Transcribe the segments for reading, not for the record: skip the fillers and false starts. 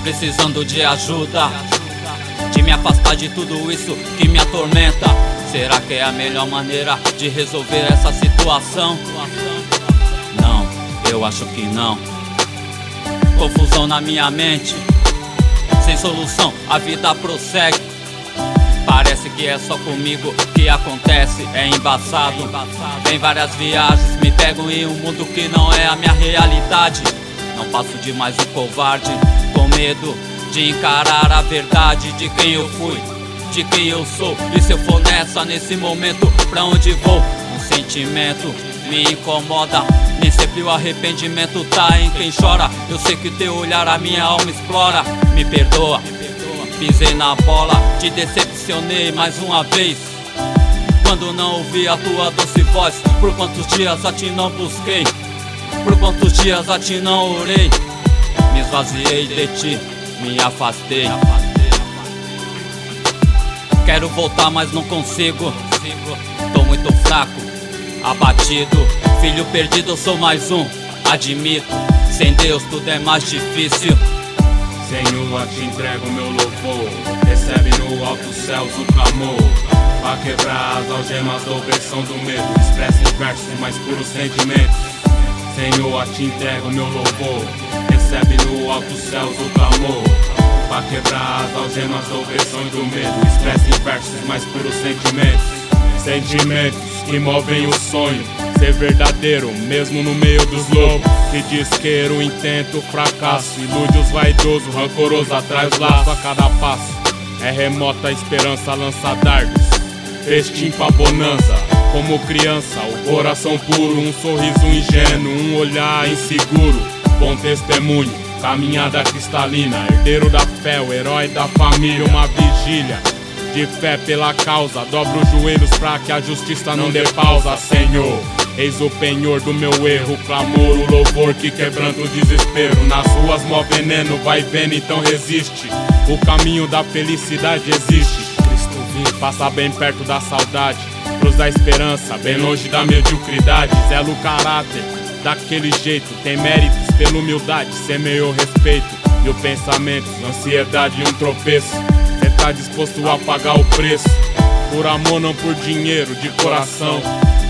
precisando de ajuda, de me afastar de tudo isso que me atormenta. Será que é a melhor maneira de resolver essa situação? Não, eu acho que não. Confusão na minha mente, sem solução, a vida prossegue. Parece que é só comigo que acontece, é embaçado. Tem várias viagens, me pegam em um mundo que não é a minha realidade. Não passo de mais um covarde, com medo de encarar a verdade de quem eu fui, de quem eu sou. E se eu for nesse momento, pra onde vou? Um sentimento me incomoda, nem sempre o arrependimento tá em quem chora. Eu sei que teu olhar a minha alma explora. Me perdoa, pisei na bola, te decepcionei mais uma vez, quando não ouvi a tua doce voz. Por quantos dias a ti não busquei, por quantos dias a ti não orei. Me esvaziei de ti, me afastei. Quero voltar, mas não consigo. Tô muito fraco, abatido. Filho perdido, eu sou mais um, admito. Sem Deus tudo é mais difícil. Senhor, te entrego meu louvor. Recebe no alto céus o clamor, pra quebrar as algemas da opressão do medo. Expressa em versos mais puros sentimentos. Senhor, te entrego meu louvor. Recebe no alto céus o clamor, pra quebrar as algemas da opressão e do medo. Expressa em versos mais puros sentimentos. Sentimentos que movem o sonho, ser verdadeiro mesmo no meio dos lobos. Que disqueiro, o intento, o fracasso, ilude os vaidosos, rancoroso atrai os laços a cada passo. É remota a esperança, lança dardos, festim pra bonança. Como criança, o coração puro, um sorriso ingênuo, um olhar inseguro. Bom testemunho, caminhada cristalina, herdeiro da fé, o herói da família. Uma vigília de fé pela causa, dobro os joelhos pra que a justiça não dê pausa. Senhor, eis o penhor do meu erro, clamor, o louvor que quebranta o desespero. Nas ruas mó veneno, vai vendo, então resiste. O caminho da felicidade existe. Cristo vive, passa bem perto da saudade, cruz da esperança, bem longe da mediocridade. Zela o caráter daquele jeito, tem méritos pela humildade, semeou respeito. E o pensamento, ansiedade e um tropeço. Cê tá disposto a pagar o preço, por amor não por dinheiro, de coração.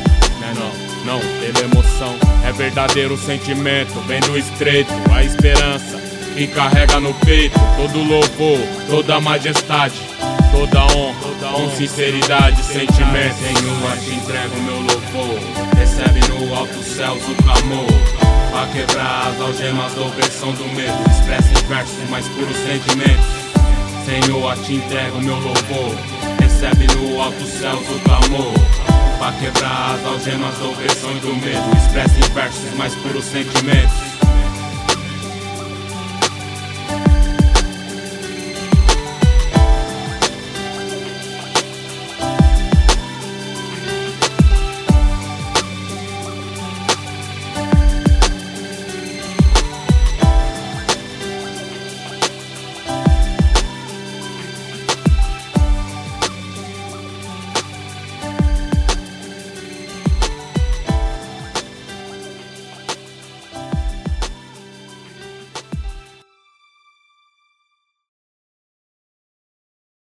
Não, pela emoção. É verdadeiro sentimento, vem do estreito. A esperança que carrega no peito. Todo louvor, toda majestade, toda honra, com sinceridade, sentimento. Senhor, te entrego meu louvor. Recebe no alto céus o clamor, pra quebrar as algemas da opressão do medo. Expressa em versos mais puros sentimentos. Senhor, te entrego meu louvor. Recebe no alto céus o clamor, pra quebrar as algemas da opressão e do medo. Expressa em versos mais puros sentimentos.